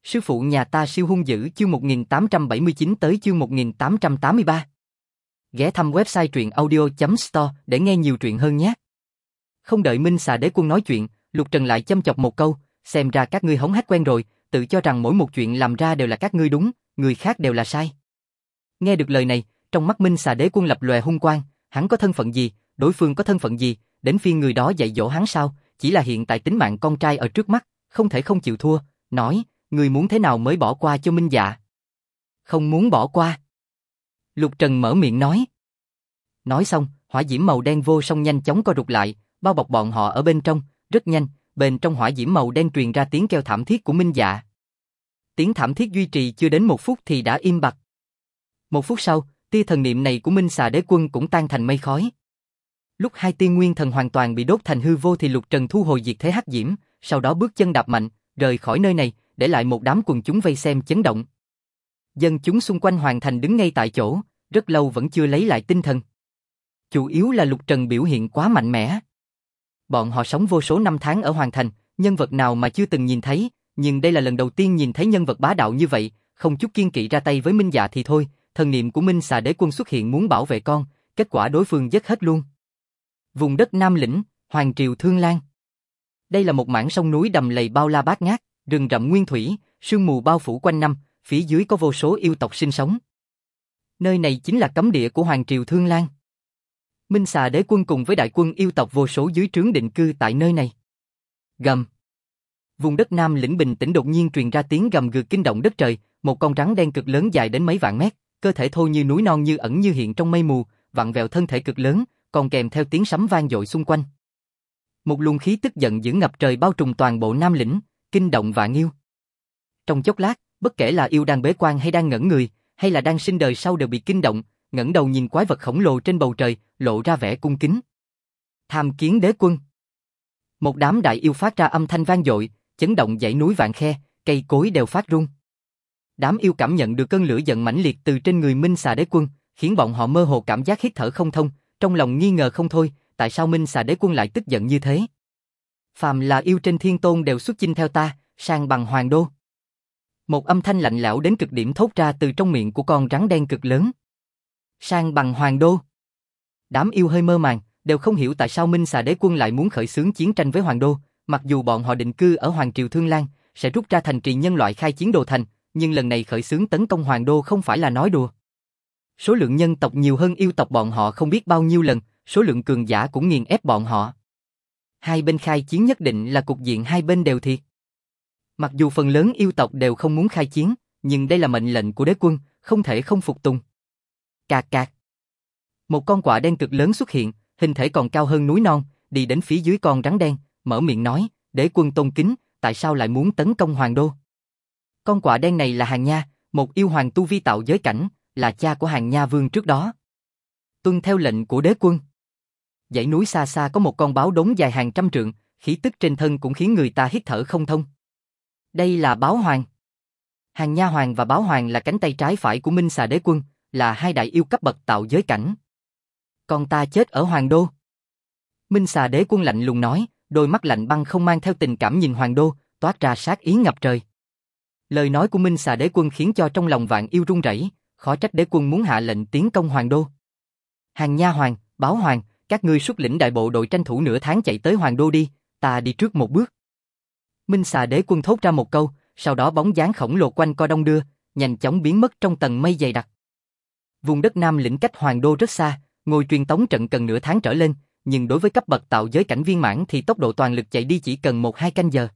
Sư phụ nhà ta siêu hung dữ chương 1879 tới chương 1883. Ghé thăm website truyệnaudio.store để nghe nhiều truyện hơn nhé. Không đợi Minh Xà Đế Quân nói chuyện, Lục Trần lại châm chọc một câu, xem ra các ngươi hống hách quen rồi, tự cho rằng mỗi một chuyện làm ra đều là các ngươi đúng, người khác đều là sai. Nghe được lời này, trong mắt Minh Xà Đế Quân lập lòe hung quang, hắn có thân phận gì, đối phương có thân phận gì, đến phiên người đó dạy dỗ hắn sao, chỉ là hiện tại tính mạng con trai ở trước mắt, không thể không chịu thua, nói, người muốn thế nào mới bỏ qua cho Minh Dạ? Không muốn bỏ qua. Lục Trần mở miệng nói. Nói xong, hỏa diễm màu đen vô song nhanh chóng co rụt lại, bao bọc bọn họ ở bên trong, rất nhanh, bên trong hỏa diễm màu đen truyền ra tiếng kêu thảm thiết của Minh Dạ. Tiếng thảm thiết duy trì chưa đến 1 phút thì đã im bặt. 1 phút sau, tia thần niệm này của Minh Xà Đế Quân cũng tan thành mây khói. Lúc hai tia nguyên thần hoàn toàn bị đốt thành hư vô thì Lục Trần thu hồi diệt thế hắc diễm, sau đó bước chân đạp mạnh, rời khỏi nơi này, để lại một đám quần chúng vây xem chấn động. Dân chúng xung quanh Hoàng Thành đứng ngay tại chỗ, rất lâu vẫn chưa lấy lại tinh thần. Chủ yếu là Lục Trần biểu hiện quá mạnh mẽ. Bọn họ sống vô số năm tháng ở Hoàng Thành, nhân vật nào mà chưa từng nhìn thấy, nhưng đây là lần đầu tiên nhìn thấy nhân vật bá đạo như vậy, không chút kiêng kỵ ra tay với Minh Dạ thì thôi, thần niệm của Minh Xà Đế Quân xuất hiện muốn bảo vệ con, kết quả đối phương giết hết luôn. Vùng đất Nam Lĩnh, Hoàng Triều Thương Lan. Đây là một mảng sông núi đầm lầy bao la bát ngát, rừng rậm nguyên thủy, sương mù bao phủ quanh năm, phía dưới có vô số yêu tộc sinh sống. Nơi này chính là cấm địa của Hoàng Triều Thương Lan. Minh Xà Đế Quân cùng với đại quân yêu tộc vô số dưới trướng định cư tại nơi này. Gầm. Vùng đất Nam Lĩnh bình tĩnh đột nhiên truyền ra tiếng gầm gừ kinh động đất trời, một con rắn đen cực lớn dài đến mấy vạn mét, cơ thể thô như núi non như ẩn như hiện trong mây mù, vặn vẹo thân thể cực lớn, còn kèm theo tiếng sấm vang dội xung quanh. Một luồng khí tức giận dữ ngập trời bao trùm toàn bộ Nam Lĩnh, kinh động vạn yêu. Trong chốc lát, bất kể là yêu đang bế quan hay đang ngẩn người, hay là đang sinh đời sau đều bị kinh động, ngẩng đầu nhìn quái vật khổng lồ trên bầu trời, lộ ra vẻ cung kính. Tham kiến Đế Quân. Một đám đại yêu phát ra âm thanh vang dội, chấn động dãy núi vạn khe, cây cối đều phát rung. Đám yêu cảm nhận được cơn lửa giận mãnh liệt từ trên người Minh Xà Đế Quân, khiến bọn họ mơ hồ cảm giác hít thở không thông, trong lòng nghi ngờ không thôi, tại sao Minh Xà Đế Quân lại tức giận như thế? Phàm là yêu trên thiên tôn đều xuất chinh theo ta, sang bằng Hoàng Đô. Một âm thanh lạnh lẽo đến cực điểm thốt ra từ trong miệng của con rắn đen cực lớn. Sang bằng Hoàng Đô. Đám yêu hơi mơ màng, đều không hiểu tại sao Minh Xà Đế Quân lại muốn khởi xướng chiến tranh với Hoàng Đô, mặc dù bọn họ định cư ở Hoàng Triều Thương Lan, sẽ rút ra thành trì nhân loại khai chiến đồ thành, nhưng lần này khởi xướng tấn công Hoàng Đô không phải là nói đùa. Số lượng nhân tộc nhiều hơn yêu tộc bọn họ không biết bao nhiêu lần, số lượng cường giả cũng nghiền ép bọn họ. Hai bên khai chiến nhất định là cục diện hai bên đều thiệt. Mặc dù phần lớn yêu tộc đều không muốn khai chiến, nhưng đây là mệnh lệnh của Đế Quân, không thể không phục tùng. Cạc cạc. Một con quạ đen cực lớn xuất hiện, hình thể còn cao hơn núi non, đi đến phía dưới con rắn đen, mở miệng nói, Đế Quân tôn kính, tại sao lại muốn tấn công Hoàng Đô? Con quạ đen này là Hàng Nha, một yêu hoàng tu vi tạo giới cảnh, là cha của Hàng Nha Vương trước đó. Tuân theo lệnh của Đế Quân. Dãy núi xa xa có một con báo đống dài hàng trăm trượng, khí tức trên thân cũng khiến người ta hít thở không thông. Đây là báo hoàng. Hàng Nha Hoàng và báo hoàng là cánh tay trái phải của Minh Xà Đế Quân, là hai đại yêu cấp bậc tạo giới cảnh. Con ta chết ở Hoàng Đô. Minh Xà Đế Quân lạnh lùng nói, đôi mắt lạnh băng không mang theo tình cảm nhìn Hoàng Đô, toát ra sát ý ngập trời. Lời nói của Minh Xà Đế Quân khiến cho trong lòng vạn yêu run rẩy, khó trách Đế Quân muốn hạ lệnh tiến công Hoàng Đô. Hàng Nha Hoàng, báo hoàng, các ngươi xuất lĩnh đại bộ đội tranh thủ nửa tháng chạy tới Hoàng Đô đi, ta đi trước một bước. Minh Xà Đế Quân thốt ra một câu, sau đó bóng dáng khổng lồ quanh co đong đưa, nhanh chóng biến mất trong tầng mây dày đặc. Vùng đất Nam Lĩnh cách Hoàng Đô rất xa, ngồi truyền tống trận cần nửa tháng trở lên, nhưng đối với cấp bậc tạo giới cảnh viên mãn thì tốc độ toàn lực chạy đi chỉ cần 1-2 canh giờ.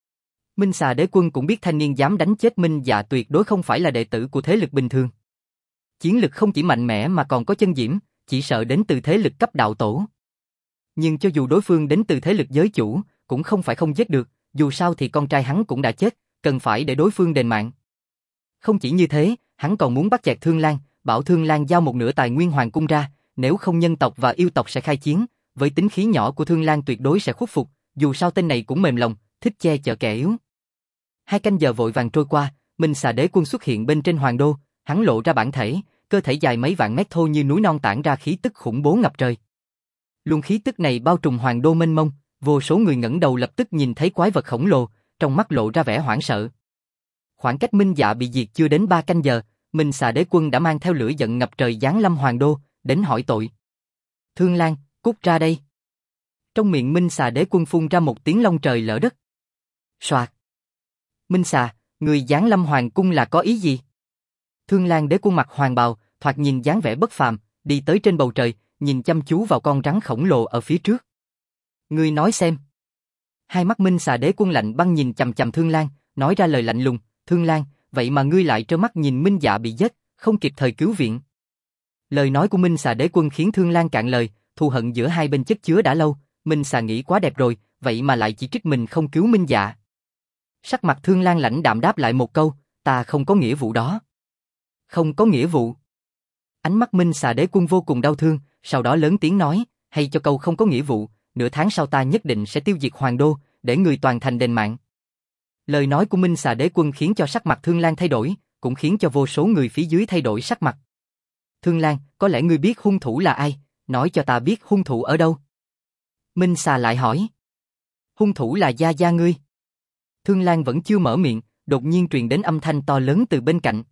Minh Xà Đế Quân cũng biết thanh niên dám đánh chết Minh Dạ tuyệt đối không phải là đệ tử của thế lực bình thường. Chiến lực không chỉ mạnh mẽ mà còn có chân diễm, chỉ sợ đến từ thế lực cấp đạo tổ. Nhưng cho dù đối phương đến từ thế lực giới chủ, cũng không phải không giết được, dù sao thì con trai hắn cũng đã chết, cần phải để đối phương đền mạng. Không chỉ như thế, hắn còn muốn bắt chẹt Thương Lan, bảo Thương Lan giao một nửa tài nguyên hoàng cung ra, nếu không nhân tộc và yêu tộc sẽ khai chiến, với tính khí nhỏ của Thương Lan tuyệt đối sẽ khuất phục, dù sao tên này cũng mềm lòng, thích che chở kẻ yếu. 2 canh giờ vội vàng trôi qua, Minh Xà Đế Quân xuất hiện bên trên Hoàng Đô, hắn lộ ra bản thể, cơ thể dài mấy vạn mét thô như núi non tản ra khí tức khủng bố ngập trời. Luồng khí tức này bao trùm Hoàng Đô mênh mông, vô số người ngẩng đầu lập tức nhìn thấy quái vật khổng lồ, trong mắt lộ ra vẻ hoảng sợ. khoảng cách Minh Dạ bị diệt chưa đến 3 canh giờ, Minh Xà Đế Quân đã mang theo lửa giận ngập trời giáng lâm Hoàng Đô, đến hỏi tội. Thương Lan, cút ra đây. Trong miệng Minh Xà Đế Quân phun ra một tiếng long trời lỡ đất. Soạt. Minh Xà, người giáng lâm Hoàng cung là có ý gì? Thương Lan Đế Quân mặc hoàng bào, thoạt nhìn dáng vẻ bất phàm, đi tới trên bầu trời, nhìn chăm chú vào con rắn khổng lồ ở phía trước. Ngươi nói xem. Hai mắt Minh Xà Đế Quân lạnh băng nhìn chằm chằm Thương Lan, nói ra lời lạnh lùng, Thương Lan, vậy mà ngươi lại trơ mắt nhìn Minh Dạ bị giết, không kịp thời cứu viện. Lời nói của Minh Xà Đế Quân khiến Thương Lan cạn lời, thù hận giữa hai bên chất chứa đã lâu, Minh Xà nghĩ quá đẹp rồi, vậy mà lại chỉ trích mình không cứu Minh Dạ. Sắc mặt Thương Lan lãnh đạm đáp lại một câu, ta không có nghĩa vụ đó. Không có nghĩa vụ. Ánh mắt Minh Xà Đế Quân vô cùng đau thương, sau đó lớn tiếng nói, hay cho câu không có nghĩa vụ, nửa tháng sau ta nhất định sẽ tiêu diệt Hoàng Đô, để người toàn thành đền mạng. Lời nói của Minh Xà Đế Quân khiến cho sắc mặt Thương Lan thay đổi, cũng khiến cho vô số người phía dưới thay đổi sắc mặt. Thương Lan, có lẽ ngươi biết hung thủ là ai, nói cho ta biết hung thủ ở đâu. Minh Xà lại hỏi. Hung thủ là gia gia ngươi. Thương Lan vẫn chưa mở miệng, đột nhiên truyền đến âm thanh to lớn từ bên cạnh.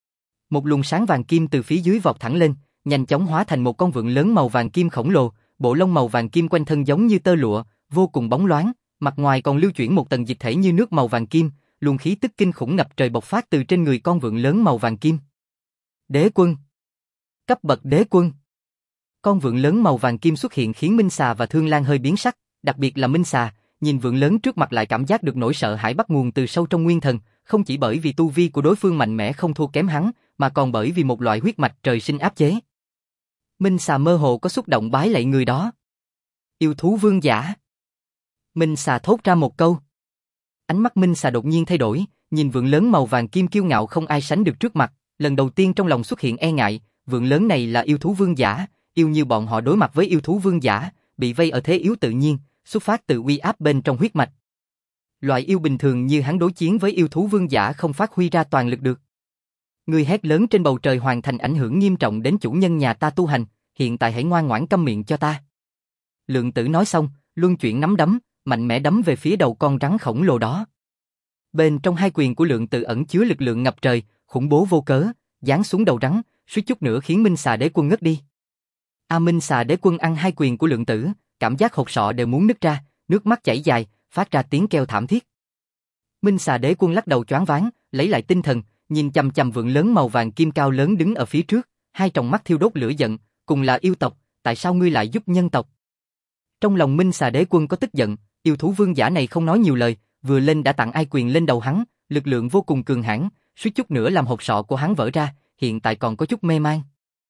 Một luồng sáng vàng kim từ phía dưới vọt thẳng lên, nhanh chóng hóa thành một con vượn lớn màu vàng kim khổng lồ, bộ lông màu vàng kim quanh thân giống như tơ lụa, vô cùng bóng loáng, mặt ngoài còn lưu chuyển một tầng dịch thể như nước màu vàng kim, luồng khí tức kinh khủng ngập trời bộc phát từ trên người con vượn lớn màu vàng kim. Đế quân. Cấp bậc đế quân. Con vượn lớn màu vàng kim xuất hiện khiến Minh Xà và Thương Lan hơi biến sắc, đặc biệt là Minh Xà, nhìn vượn lớn trước mặt lại cảm giác được nỗi sợ hãi bắt nguồn từ sâu trong nguyên thần, không chỉ bởi vì tu vi của đối phương mạnh mẽ không thua kém hắn, mà còn bởi vì một loại huyết mạch trời sinh áp chế. Minh Xà mơ hồ có xúc động bái lạy người đó. Yêu thú vương giả. Minh Xà thốt ra một câu. Ánh mắt Minh Xà đột nhiên thay đổi, nhìn vượn lớn màu vàng kim kiêu ngạo không ai sánh được trước mặt, lần đầu tiên trong lòng xuất hiện e ngại, vượn lớn này là yêu thú vương giả, yêu như bọn họ đối mặt với yêu thú vương giả, bị vây ở thế yếu tự nhiên, xuất phát từ uy áp bên trong huyết mạch. Loại yêu bình thường như hắn đối chiến với yêu thú vương giả không phát huy ra toàn lực được. Người hét lớn trên bầu trời hoàn thành ảnh hưởng nghiêm trọng đến chủ nhân nhà ta tu hành, hiện tại hãy ngoan ngoãn câm miệng cho ta. Lượng Tử nói xong, luân chuyển nắm đấm, mạnh mẽ đấm về phía đầu con rắn khổng lồ đó. Bên trong hai quyền của Lượng Tử ẩn chứa lực lượng ngập trời, khủng bố vô cớ, giáng xuống đầu rắn, suýt chút nữa khiến Minh Xà Đế Quân ngất đi. Minh Xà Đế Quân ăn hai quyền của Lượng Tử, cảm giác hột sọ đều muốn nứt ra, nước mắt chảy dài, phát ra tiếng kêu thảm thiết. Minh Xà Đế Quân lắc đầu choáng váng, lấy lại tinh thần, nhìn chằm chằm vượn lớn màu vàng kim cao lớn đứng ở phía trước, hai tròng mắt thiêu đốt lửa giận, cùng là yêu tộc, tại sao ngươi lại giúp nhân tộc? Trong lòng Minh Xà Đế Quân có tức giận, yêu thú vương giả này không nói nhiều lời, vừa lên đã tặng ai quyền lên đầu hắn, lực lượng vô cùng cường hãn, suýt chút nữa làm hột sọ của hắn vỡ ra, hiện tại còn có chút mê man.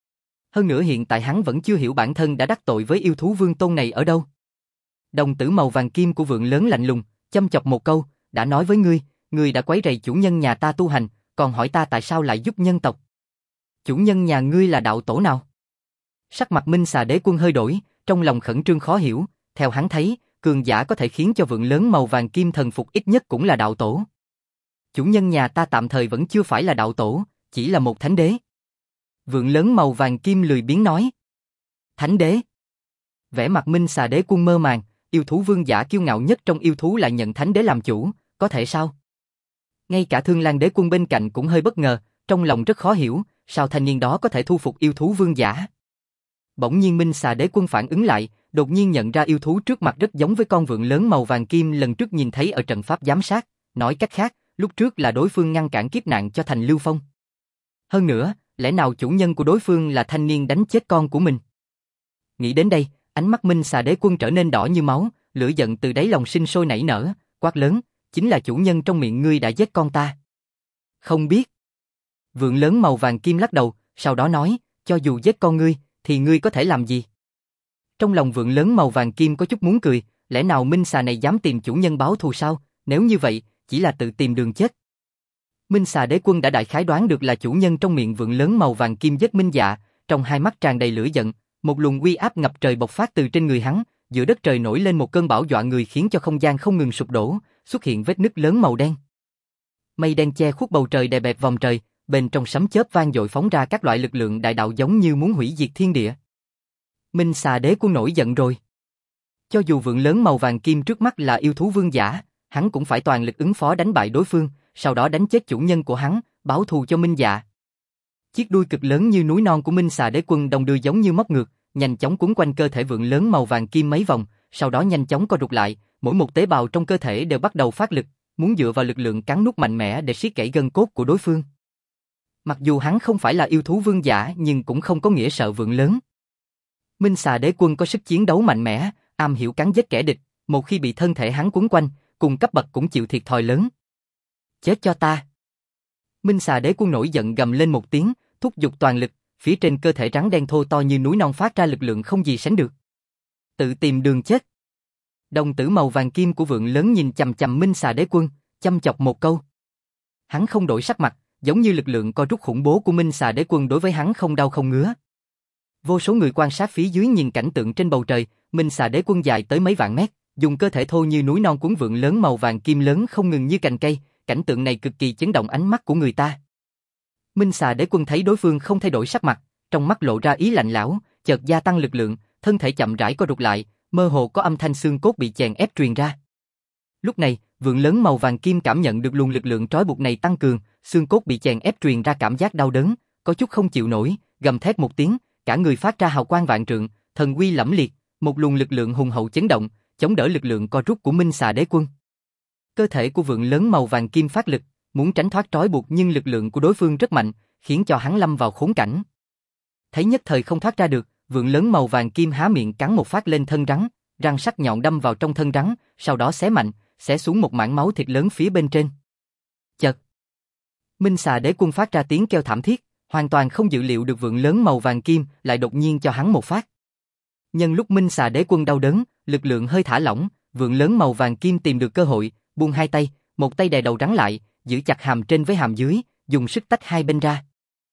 Hơn nữa hiện tại hắn vẫn chưa hiểu bản thân đã đắc tội với yêu thú vương tôn này ở đâu. Đồng tử màu vàng kim của vượn lớn lạnh lùng, châm chọc một câu, đã nói với ngươi, ngươi đã quấy rầy chủ nhân nhà ta tu hành, còn hỏi ta tại sao lại giúp nhân tộc. Chủ nhân nhà ngươi là đạo tổ nào? Sắc mặt Minh Xà Đế Quân hơi đổi, trong lòng khẩn trương khó hiểu, theo hắn thấy, cường giả có thể khiến cho vượn lớn màu vàng kim thần phục ít nhất cũng là đạo tổ. Chủ nhân nhà ta tạm thời vẫn chưa phải là đạo tổ, chỉ là một thánh đế. Vượn lớn màu vàng kim lười biếng nói. Thánh đế. Vẻ mặt Minh Xà Đế Quân mơ màng, yêu thú vương giả kiêu ngạo nhất trong yêu thú lại nhận thánh đế làm chủ, có thể sao? Ngay cả Thương Lan Đế Quân bên cạnh cũng hơi bất ngờ, trong lòng rất khó hiểu, sao thanh niên đó có thể thu phục yêu thú vương giả. Bỗng nhiên Minh Xà Đế Quân phản ứng lại, đột nhiên nhận ra yêu thú trước mặt rất giống với con vượn lớn màu vàng kim lần trước nhìn thấy ở trận pháp giám sát, nói cách khác, lúc trước là đối phương ngăn cản kiếp nạn cho Thành Lưu Phong. Hơn nữa, lẽ nào chủ nhân của đối phương là thanh niên đánh chết con của mình? Nghĩ đến đây, ánh mắt Minh Xà Đế Quân trở nên đỏ như máu, lửa giận từ đáy lòng sinh sôi nảy nở, quát lớn, chính là chủ nhân trong miệng ngươi đã giết con ta. Không biết. Vượn lớn màu vàng kim lắc đầu, sau đó nói, cho dù giết con ngươi, thì ngươi có thể làm gì? Trong lòng vượn lớn màu vàng kim có chút muốn cười, lẽ nào Minh Xà này dám tìm chủ nhân báo thù sao? Nếu như vậy, chỉ là tự tìm đường chết. Minh Xà Đế Quân đã đại khái đoán được là chủ nhân trong miệng vượn lớn màu vàng kim giết Minh Dạ, trong hai mắt tràn đầy lửa giận, một luồng uy áp ngập trời bộc phát từ trên người hắn, giữa đất trời nổi lên một cơn bão dọa người khiến cho không gian không ngừng sụp đổ, xuất hiện vết nứt lớn màu đen. Mây đen che khuất bầu trời đè bẹp vòng trời, bên trong sấm chớp vang dội phóng ra các loại lực lượng đại đạo giống như muốn hủy diệt thiên địa. Minh Xà Đế Quân nổi giận rồi. Cho dù vượn lớn màu vàng kim trước mắt là yêu thú vương giả, hắn cũng phải toàn lực ứng phó đánh bại đối phương, sau đó đánh chết chủ nhân của hắn, báo thù cho Minh Dạ. Chiếc đuôi cực lớn như núi non của Minh Xà Đế Quân đồng đưa giống như móc ngược, nhanh chóng quấn quanh cơ thể vượn lớn màu vàng kim mấy vòng, sau đó nhanh chóng co rụt lại, mỗi một tế bào trong cơ thể đều bắt đầu phát lực, muốn dựa vào lực lượng cắn nuốt mạnh mẽ để siết gãy gân cốt của đối phương. Mặc dù hắn không phải là yêu thú vương giả nhưng cũng không có nghĩa sợ vượn lớn. Minh Xà Đế Quân có sức chiến đấu mạnh mẽ, am hiểu cắn giết kẻ địch, một khi bị thân thể hắn quấn quanh, cùng cấp bậc cũng chịu thiệt thòi lớn. Chết cho ta! Minh Xà Đế Quân nổi giận gầm lên một tiếng, thúc giục toàn lực, phía trên cơ thể rắn đen thô to như núi non phát ra lực lượng không gì sánh được. Tự tìm đường chết. Đồng tử màu vàng kim của vượn lớn nhìn chằm chằm Minh Xà Đế Quân, chăm chọc một câu. Hắn không đổi sắc mặt, giống như lực lượng co rút khủng bố của Minh Xà Đế Quân đối với hắn không đau không ngứa. Vô số người quan sát phía dưới nhìn cảnh tượng trên bầu trời, Minh Xà Đế Quân dài tới mấy vạn mét, dùng cơ thể thô như núi non cuốn vượn lớn màu vàng kim lớn không ngừng như cành cây, cảnh tượng này cực kỳ chấn động ánh mắt của người ta. Minh Xà Đế Quân thấy đối phương không thay đổi sắc mặt, trong mắt lộ ra ý lạnh lẽo, chợt gia tăng lực lượng, thân thể chậm rãi co rụt lại, mơ hồ có âm thanh xương cốt bị chèn ép truyền ra. Lúc này, vượn lớn màu vàng kim cảm nhận được luồng lực lượng trói buộc này tăng cường, xương cốt bị chèn ép truyền ra cảm giác đau đớn, có chút không chịu nổi, gầm thét một tiếng, cả người phát ra hào quang vạn trượng, thần uy lẫm liệt, một luồng lực lượng hùng hậu chấn động, chống đỡ lực lượng co rút của Minh Xà Đế Quân. Cơ thể của vượn lớn màu vàng kim phát lực, muốn tránh thoát trói buộc nhưng lực lượng của đối phương rất mạnh, khiến cho hắn lâm vào khốn cảnh. Thấy nhất thời không thoát ra được, vượn lớn màu vàng kim há miệng cắn một phát lên thân rắn, răng sắc nhọn đâm vào trong thân rắn, sau đó xé mạnh, xé xuống một mảng máu thịt lớn phía bên trên. Chật! Minh Xà Đế Quân phát ra tiếng kêu thảm thiết, hoàn toàn không dự liệu được vượn lớn màu vàng kim lại đột nhiên cho hắn một phát. Nhân lúc Minh Xà Đế Quân đau đớn, lực lượng hơi thả lỏng, vượn lớn màu vàng kim tìm được cơ hội, buông hai tay, một tay đè đầu rắn lại, giữ chặt hàm trên với hàm dưới, dùng sức tách hai bên ra.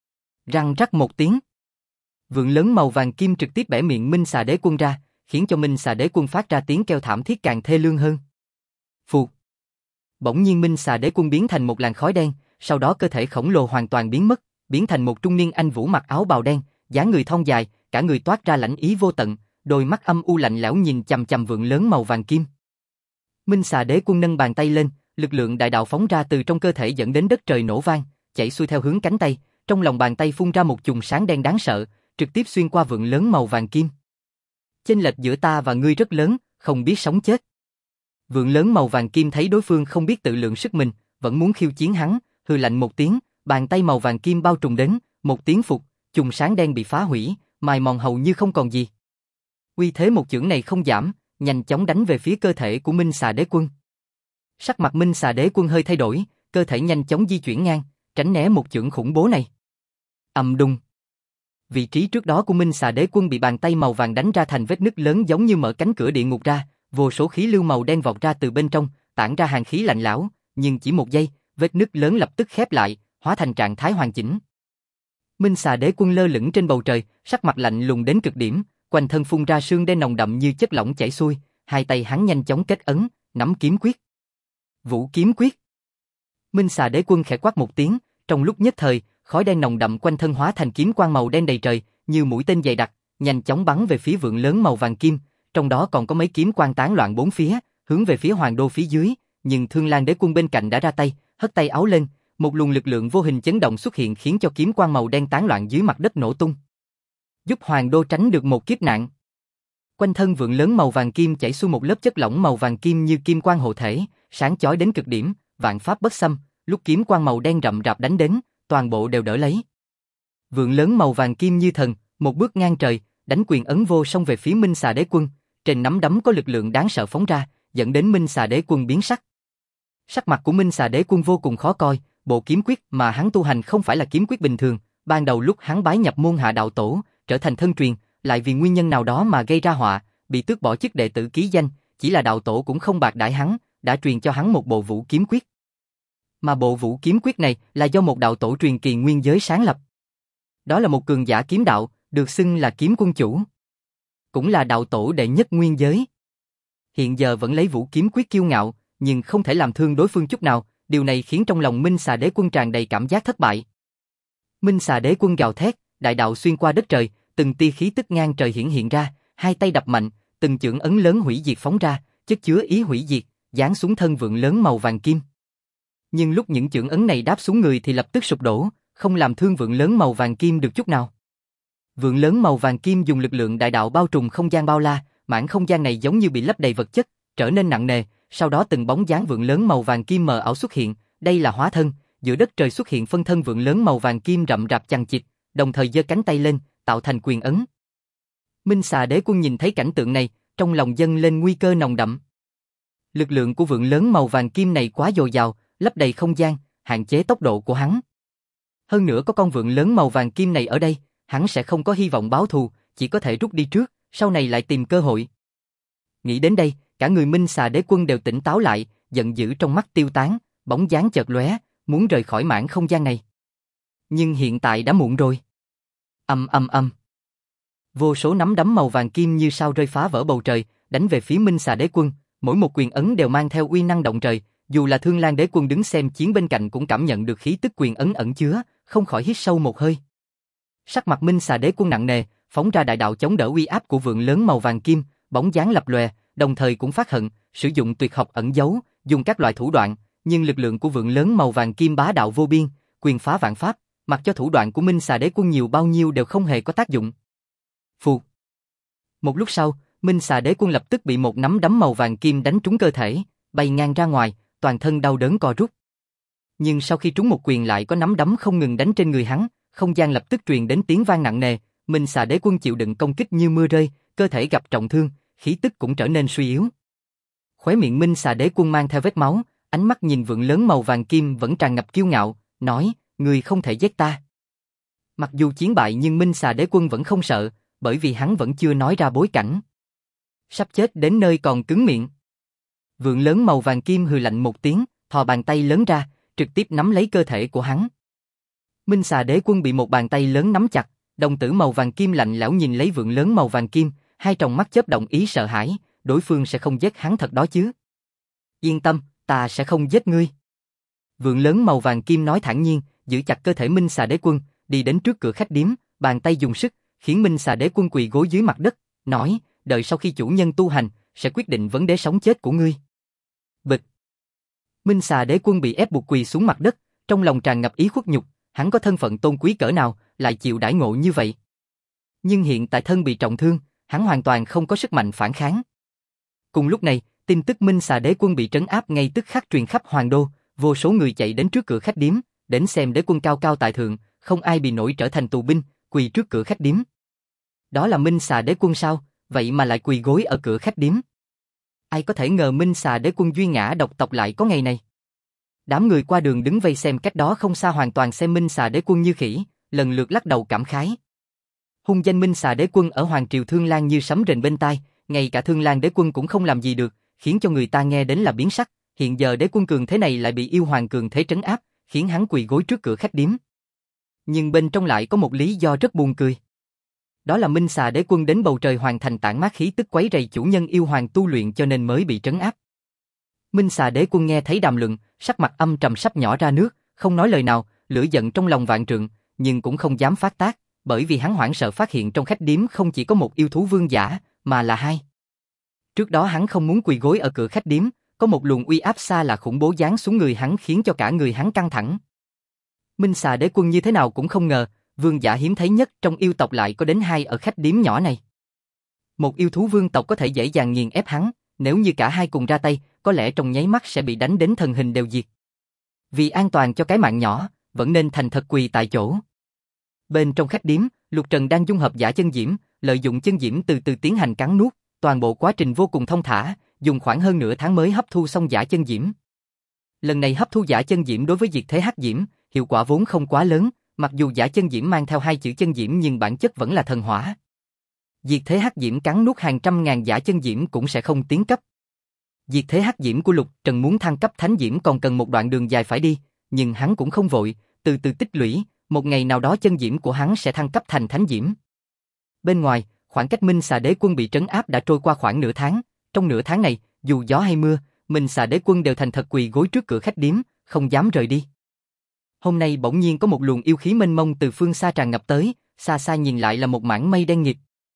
Răng rắc một tiếng. Vượn lớn màu vàng kim trực tiếp bẻ miệng Minh Xà Đế Quân ra, khiến cho Minh Xà Đế Quân phát ra tiếng kêu thảm thiết càng thê lương hơn. Phụt. Bỗng nhiên Minh Xà Đế Quân biến thành một làn khói đen, sau đó cơ thể khổng lồ hoàn toàn biến mất, biến thành một trung niên anh vũ mặc áo bào đen, dáng người thon dài, cả người toát ra lãnh ý vô tận, đôi mắt âm u lạnh lẽo nhìn chằm chằm vượn lớn màu vàng kim. Minh Xà Đế Quân nâng bàn tay lên, lực lượng đại đạo phóng ra từ trong cơ thể dẫn đến đất trời nổ vang, chảy xuôi theo hướng cánh tay, trong lòng bàn tay phun ra một chùm sáng đen đáng sợ, trực tiếp xuyên qua vượn lớn màu vàng kim. Chênh lệch giữa ta và ngươi rất lớn, không biết sống chết. Vượn lớn màu vàng kim thấy đối phương không biết tự lượng sức mình, vẫn muốn khiêu chiến hắn, hừ lạnh một tiếng, bàn tay màu vàng kim bao trùm đến, một tiếng phục, chùm sáng đen bị phá hủy, mài mòn hầu như không còn gì. Uy thế một chưởng này không giảm, nhanh chóng đánh về phía cơ thể của Minh Xà Đế Quân. Sắc mặt Minh Xà Đế Quân hơi thay đổi, cơ thể nhanh chóng di chuyển ngang, tránh né một chưởng khủng bố này. Ầm đùng. Vị trí trước đó của Minh Xà Đế Quân bị bàn tay màu vàng đánh ra thành vết nứt lớn giống như mở cánh cửa địa ngục ra, vô số khí lưu màu đen vọt ra từ bên trong, tản ra hàn khí lạnh lẽo, nhưng chỉ một giây, vết nứt lớn lập tức khép lại, hóa thành trạng thái hoàn chỉnh. Minh Xà Đế Quân lơ lửng trên bầu trời, sắc mặt lạnh lùng đến cực điểm, quanh thân phun ra sương đen nồng đậm như chất lỏng chảy xuôi, hai tay hắn nhanh chóng kết ấn, nắm kiếm quyết. Vũ Kiếm Quyết. Minh Xà Đế Quân khẽ quát một tiếng, trong lúc nhất thời, khói đen nồng đậm quanh thân hóa thành kiếm quang màu đen đầy trời, như mũi tên dày đặc, nhanh chóng bắn về phía vượn lớn màu vàng kim, trong đó còn có mấy kiếm quang tán loạn bốn phía, hướng về phía Hoàng Đô phía dưới, nhưng Thương Lan Đế Quân bên cạnh đã ra tay, hất tay áo lên, một luồng lực lượng vô hình chấn động xuất hiện khiến cho kiếm quang màu đen tán loạn dưới mặt đất nổ tung. Giúp Hoàng Đô tránh được một kiếp nạn. Quanh thân vượn lớn màu vàng kim chảy xuôi một lớp chất lỏng màu vàng kim như kim quang hộ thể, sáng chói đến cực điểm, vạn pháp bất xâm, lúc kiếm quang màu đen rậm rạp đánh đến, toàn bộ đều đỡ lấy. Vượn lớn màu vàng kim như thần, một bước ngang trời, đánh quyền ấn vô song về phía Minh Xà Đế Quân, trên nắm đấm có lực lượng đáng sợ phóng ra, dẫn đến Minh Xà Đế Quân biến sắc. Sắc mặt của Minh Xà Đế Quân vô cùng khó coi, bộ kiếm quyết mà hắn tu hành không phải là kiếm quyết bình thường, ban đầu lúc hắn bái nhập môn Hạ đạo tổ, trở thành thân truyền, lại vì nguyên nhân nào đó mà gây ra họa, bị tước bỏ chức đệ tử ký danh, chỉ là đạo tổ cũng không bạc đãi hắn, đã truyền cho hắn một bộ Vũ Kiếm Quyết. Mà bộ Vũ Kiếm Quyết này là do một đạo tổ truyền kỳ nguyên giới sáng lập. Đó là một cường giả kiếm đạo, được xưng là kiếm quân chủ. Cũng là đạo tổ đệ nhất nguyên giới. Hiện giờ vẫn lấy Vũ Kiếm Quyết kiêu ngạo, nhưng không thể làm thương đối phương chút nào, điều này khiến trong lòng Minh Xà Đế Quân tràn đầy cảm giác thất bại. Minh Xà Đế Quân gào thét, đại đạo xuyên qua đất trời, từng tia khí tức ngang trời hiện ra, hai tay đập mạnh, từng chưởng ấn lớn hủy diệt phóng ra, chất chứa ý hủy diệt, giáng xuống thân vượn lớn màu vàng kim. Nhưng lúc những chưởng ấn này đáp xuống người thì lập tức sụp đổ, không làm thương vượn lớn màu vàng kim được chút nào. Vượn lớn màu vàng kim dùng lực lượng đại đạo bao trùm không gian bao la, mảng không gian này giống như bị lấp đầy vật chất, trở nên nặng nề, sau đó từng bóng dáng vượn lớn màu vàng kim mờ ảo xuất hiện, đây là hóa thân, giữa đất trời xuất hiện phân thân vượn lớn màu vàng kim rậm rạp chằng chịt, đồng thời giơ cánh tay lên, tạo thành quyền ấn. Minh Xà Đế Quân nhìn thấy cảnh tượng này, trong lòng dâng lên nguy cơ nồng đậm. Lực lượng của vượn lớn màu vàng kim này quá dồi dào, lấp đầy không gian, hạn chế tốc độ của hắn. Hơn nữa có con vượn lớn màu vàng kim này ở đây, hắn sẽ không có hy vọng báo thù, chỉ có thể rút đi trước, sau này lại tìm cơ hội. Nghĩ đến đây, cả người Minh Xà Đế Quân đều tỉnh táo lại, giận dữ trong mắt tiêu tán, bóng dáng chợt lóe, muốn rời khỏi mảng không gian này. Nhưng hiện tại đã muộn rồi. Ầm ầm ầm. Vô số nắm đấm màu vàng kim như sao rơi phá vỡ bầu trời, đánh về phía Minh Xà Đế Quân, mỗi một quyền ấn đều mang theo uy năng động trời, dù là Thương Lan Đế Quân đứng xem chiến bên cạnh cũng cảm nhận được khí tức quyền ấn ẩn chứa, không khỏi hít sâu một hơi. Sắc mặt Minh Xà Đế Quân nặng nề, phóng ra đại đạo chống đỡ uy áp của vượn lớn màu vàng kim, bóng dáng lập lòe, đồng thời cũng phát hận, sử dụng tuyệt học ẩn giấu, dùng các loại thủ đoạn, nhưng lực lượng của vượn lớn màu vàng kim bá đạo vô biên, quyền phá vạn pháp, mặc cho thủ đoạn của Minh Xà Đế Quân nhiều bao nhiêu đều không hề có tác dụng. Phù. Một lúc sau, Minh Xà Đế Quân lập tức bị một nắm đấm màu vàng kim đánh trúng cơ thể, bay ngang ra ngoài, toàn thân đau đớn co rút. Nhưng sau khi trúng một quyền lại có nắm đấm không ngừng đánh trên người hắn, không gian lập tức truyền đến tiếng vang nặng nề, Minh Xà Đế Quân chịu đựng công kích như mưa rơi, cơ thể gặp trọng thương, khí tức cũng trở nên suy yếu. Khóe miệng Minh Xà Đế Quân mang theo vết máu, ánh mắt nhìn vượn lớn màu vàng kim vẫn tràn ngập kiêu ngạo, nói, người không thể giết ta. Mặc dù chiến bại nhưng Minh Xà Đế Quân vẫn không sợ, bởi vì hắn vẫn chưa nói ra bối cảnh. Sắp chết đến nơi còn cứng miệng. Vượn lớn màu vàng kim hừ lạnh một tiếng, thò bàn tay lớn ra, trực tiếp nắm lấy cơ thể của hắn. Minh Xà Đế Quân bị một bàn tay lớn nắm chặt, đồng tử màu vàng kim lạnh lẽo nhìn lấy vượn lớn màu vàng kim, hai tròng mắt chớp động ý sợ hãi, đối phương sẽ không giết hắn thật đó chứ. Yên tâm, ta sẽ không giết ngươi. Vượn lớn màu vàng kim nói thản nhiên, giữ chặt cơ thể Minh Xà Đế Quân, đi đến trước cửa khách điếm, bàn tay dùng sức, khiến Minh Xà Đế Quân quỳ gối dưới mặt đất, nói, đợi sau khi chủ nhân tu hành, sẽ quyết định vấn đề sống chết của ngươi. Bịch. Minh Xà Đế Quân bị ép buộc quỳ xuống mặt đất, trong lòng tràn ngập ý khuất nhục, hắn có thân phận tôn quý cỡ nào, lại chịu đãi ngộ như vậy. Nhưng hiện tại thân bị trọng thương, hắn hoàn toàn không có sức mạnh phản kháng. Cùng lúc này, tin tức Minh Xà Đế Quân bị trấn áp ngay tức khắc truyền khắp Hoàng Đô, vô số người chạy đến trước cửa khách điếm, đến xem Đế Quân cao cao tại thượng, không ai bị nổi trở thành tù binh, quỳ trước cửa khách điếm. Đó là Minh Xà Đế Quân sao, vậy mà lại quỳ gối ở cửa khách điếm. Ai có thể ngờ Minh Xà Đế Quân duy ngã độc tộc lại có ngày này. Đám người qua đường đứng vây xem cách đó không xa hoàn toàn xem Minh Xà Đế Quân như khỉ, lần lượt lắc đầu cảm khái. Hung danh Minh Xà Đế Quân ở Hoàng Triều Thương Lan như sấm rền bên tai, ngay cả Thương Lan Đế Quân cũng không làm gì được, khiến cho người ta nghe đến là biến sắc. Hiện giờ Đế Quân cường thế này lại bị yêu hoàng cường thế trấn áp, khiến hắn quỳ gối trước cửa khách điếm. Nhưng bên trong lại có một lý do rất buồn cười. Đó là Minh Xà Đế Quân đến bầu trời hoàn thành tản mát khí tức quấy rầy chủ nhân yêu hoàng tu luyện cho nên mới bị trấn áp. Minh Xà Đế Quân nghe thấy đàm luận, sắc mặt âm trầm sắp nhỏ ra nước, không nói lời nào, lửa giận trong lòng vạn trượng, nhưng cũng không dám phát tác, bởi vì hắn hoảng sợ phát hiện trong khách điếm không chỉ có một yêu thú vương giả, mà là hai. Trước đó hắn không muốn quỳ gối ở cửa khách điếm, có một luồng uy áp xa là khủng bố giáng xuống người hắn khiến cho cả người hắn căng thẳng. Minh Xà Đế Quân như thế nào cũng không ngờ, vương giả hiếm thấy nhất trong yêu tộc lại có đến hai ở khách điếm nhỏ này. Một yêu thú vương tộc có thể dễ dàng nghiền ép hắn, nếu như cả hai cùng ra tay, có lẽ trong nháy mắt sẽ bị đánh đến thần hình đều diệt. Vì an toàn cho cái mạng nhỏ, vẫn nên thành thật quỳ tại chỗ. Bên trong khách điếm, Lục Trần đang dung hợp giả chân diễm, lợi dụng chân diễm từ từ tiến hành cắn nuốt, toàn bộ quá trình vô cùng thông thả, dùng khoảng hơn nửa tháng mới hấp thu xong giả chân diễm. Lần này hấp thu giả chân diễm đối với diệt thế hắc diễm, hiệu quả vốn không quá lớn, mặc dù giả chân diễm mang theo hai chữ chân diễm nhưng bản chất vẫn là thần hỏa. Diệt thế hắc diễm cắn nuốt hàng trăm ngàn giả chân diễm cũng sẽ không tiến cấp. Diệt thế hắc diễm của Lục Trần muốn thăng cấp thánh diễm còn cần một đoạn đường dài phải đi, nhưng hắn cũng không vội, từ từ tích lũy, một ngày nào đó chân diễm của hắn sẽ thăng cấp thành thánh diễm. Bên ngoài, khoảng cách Minh Xà Đế Quân bị trấn áp đã trôi qua khoảng nửa tháng, trong nửa tháng này, dù gió hay mưa, Minh Xà Đế Quân đều thành thật quỳ gối trước cửa khách điếm, không dám rời đi. Hôm nay bỗng nhiên có một luồng yêu khí mênh mông từ phương xa tràn ngập tới, xa xa nhìn lại là một mảng mây đen nghịt.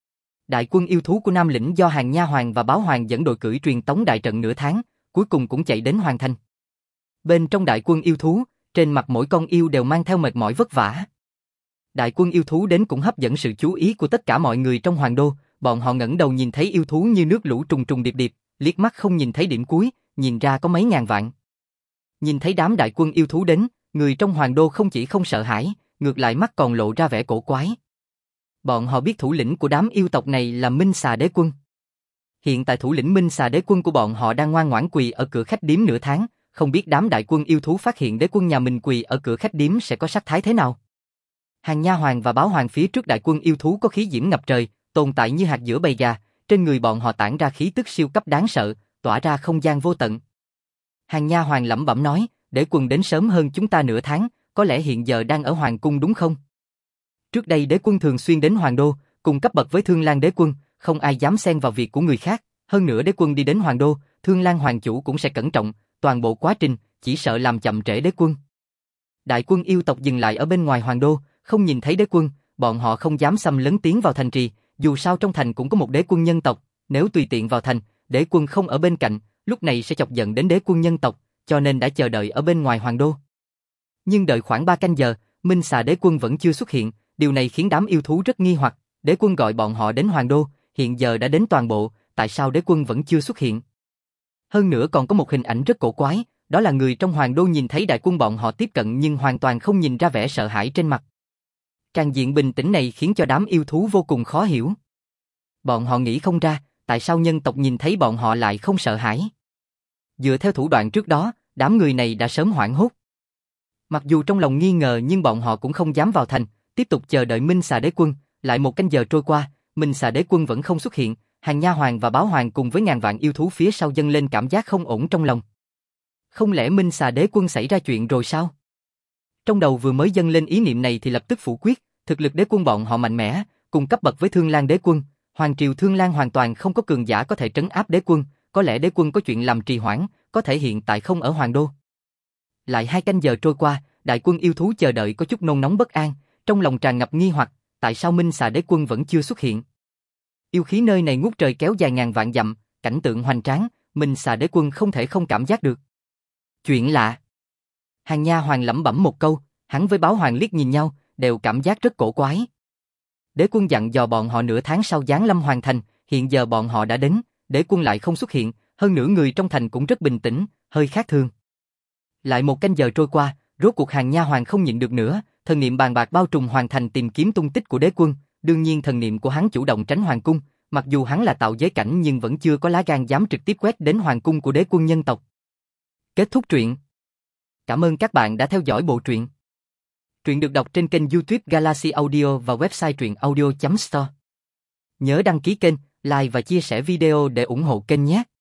Đại quân yêu thú của Nam Lĩnh do Hàng Nha Hoàng và Báo Hoàng dẫn đội cưỡi truyền tống đại trận nửa tháng, cuối cùng cũng chạy đến hoàn thành. Bên trong đại quân yêu thú, trên mặt mỗi con yêu đều mang theo mệt mỏi vất vả. Đại quân yêu thú đến cũng hấp dẫn sự chú ý của tất cả mọi người trong Hoàng Đô, bọn họ ngẩng đầu nhìn thấy yêu thú như nước lũ trùng trùng điệp điệp, liếc mắt không nhìn thấy điểm cuối, nhìn ra có mấy ngàn vạn. Nhìn thấy đám đại quân yêu thú đến, người trong Hoàng Đô không chỉ không sợ hãi, ngược lại mắt còn lộ ra vẻ cổ quái. Bọn họ biết thủ lĩnh của đám yêu tộc này là Minh Xà Đế Quân. Hiện tại thủ lĩnh Minh Xà Đế Quân của bọn họ đang ngoan ngoãn quỳ ở cửa khách điếm nửa tháng, không biết đám đại quân yêu thú phát hiện đế quân nhà mình quỳ ở cửa khách điếm sẽ có sắc thái thế nào. Hàng nha hoàng và báo hoàng phía trước đại quân yêu thú có khí diễm ngập trời, tồn tại như hạt giữa bầy gà, trên người bọn họ tản ra khí tức siêu cấp đáng sợ, tỏa ra không gian vô tận. Hàng nha hoàng lẩm bẩm nói, đế quân đến sớm hơn chúng ta nửa tháng, có lẽ hiện giờ đang ở hoàng cung đúng không? Trước đây đế quân thường xuyên đến Hoàng Đô, cùng cấp bậc với Thương Lan đế quân, không ai dám xen vào việc của người khác. Hơn nữa đế quân đi đến Hoàng Đô, Thương Lan hoàng chủ cũng sẽ cẩn trọng, toàn bộ quá trình, chỉ sợ làm chậm trễ đế quân. Đại quân yêu tộc dừng lại ở bên ngoài Hoàng Đô, không nhìn thấy đế quân, bọn họ không dám xâm lấn tiến vào thành trì, dù sao trong thành cũng có một đế quân nhân tộc, nếu tùy tiện vào thành, đế quân không ở bên cạnh, lúc này sẽ chọc giận đến đế quân nhân tộc, cho nên đã chờ đợi ở bên ngoài Hoàng Đô. Nhưng đợi khoảng 3 canh giờ, Minh Xà Đế Quân vẫn chưa xuất hiện, điều này khiến đám yêu thú rất nghi hoặc, đế quân gọi bọn họ đến Hoàng Đô, hiện giờ đã đến toàn bộ, tại sao đế quân vẫn chưa xuất hiện? Hơn nữa còn có một hình ảnh rất cổ quái, đó là người trong Hoàng Đô nhìn thấy đại quân bọn họ tiếp cận nhưng hoàn toàn không nhìn ra vẻ sợ hãi trên mặt. Tràng diện bình tĩnh này khiến cho đám yêu thú vô cùng khó hiểu. Bọn họ nghĩ không ra, tại sao nhân tộc nhìn thấy bọn họ lại không sợ hãi. Dựa theo thủ đoạn trước đó, đám người này đã sớm hoảng hốt. Mặc dù trong lòng nghi ngờ nhưng bọn họ cũng không dám vào thành, tiếp tục chờ đợi Minh Xà Đế Quân. Lại 1 canh giờ trôi qua, Minh Xà Đế Quân vẫn không xuất hiện, hàng nha hoàng và báo hoàng cùng với ngàn vạn yêu thú phía sau dâng lên cảm giác không ổn trong lòng. Không lẽ Minh Xà Đế Quân xảy ra chuyện rồi sao? Trong đầu vừa mới dâng lên ý niệm này thì lập tức phủ quyết, thực lực đế quân bọn họ mạnh mẽ, cùng cấp bậc với Thương Lan Đế Quân, Hoàng triều Thương Lan hoàn toàn không có cường giả có thể trấn áp đế quân, có lẽ đế quân có chuyện làm trì hoãn, có thể hiện tại không ở Hoàng Đô. Lại 2 canh giờ trôi qua, đại quân yêu thú chờ đợi có chút nôn nóng bất an, trong lòng tràn ngập nghi hoặc, tại sao Minh Xà Đế Quân vẫn chưa xuất hiện? Yêu khí nơi này ngút trời kéo dài ngàn vạn dặm, cảnh tượng hoành tráng, Minh Xà Đế Quân không thể không cảm giác được. Chuyện lạ. Hàng nha hoàng lẩm bẩm một câu, hắn với báo hoàng liếc nhìn nhau, đều cảm giác rất cổ quái. Đế quân dặn dò bọn họ nửa tháng sau giáng lâm hoàn thành, hiện giờ bọn họ đã đến, đế quân lại không xuất hiện, hơn nữa người trong thành cũng rất bình tĩnh, hơi khác thường. Lại 1 canh giờ trôi qua, rốt cuộc hàng nha hoàng không nhịn được nữa, thần niệm bàn bạc bao trùm hoàn thành tìm kiếm tung tích của đế quân, đương nhiên thần niệm của hắn chủ động tránh hoàng cung, mặc dù hắn là tạo giới cảnh nhưng vẫn chưa có lá gan dám trực tiếp quét đến hoàng cung của đế quân nhân tộc. Kết thúc truyện. Cảm ơn các bạn đã theo dõi bộ truyện. Truyện được đọc trên kênh YouTube Galaxy Audio và website truyệnaudio.store. Nhớ đăng ký kênh, like và chia sẻ video để ủng hộ kênh nhé.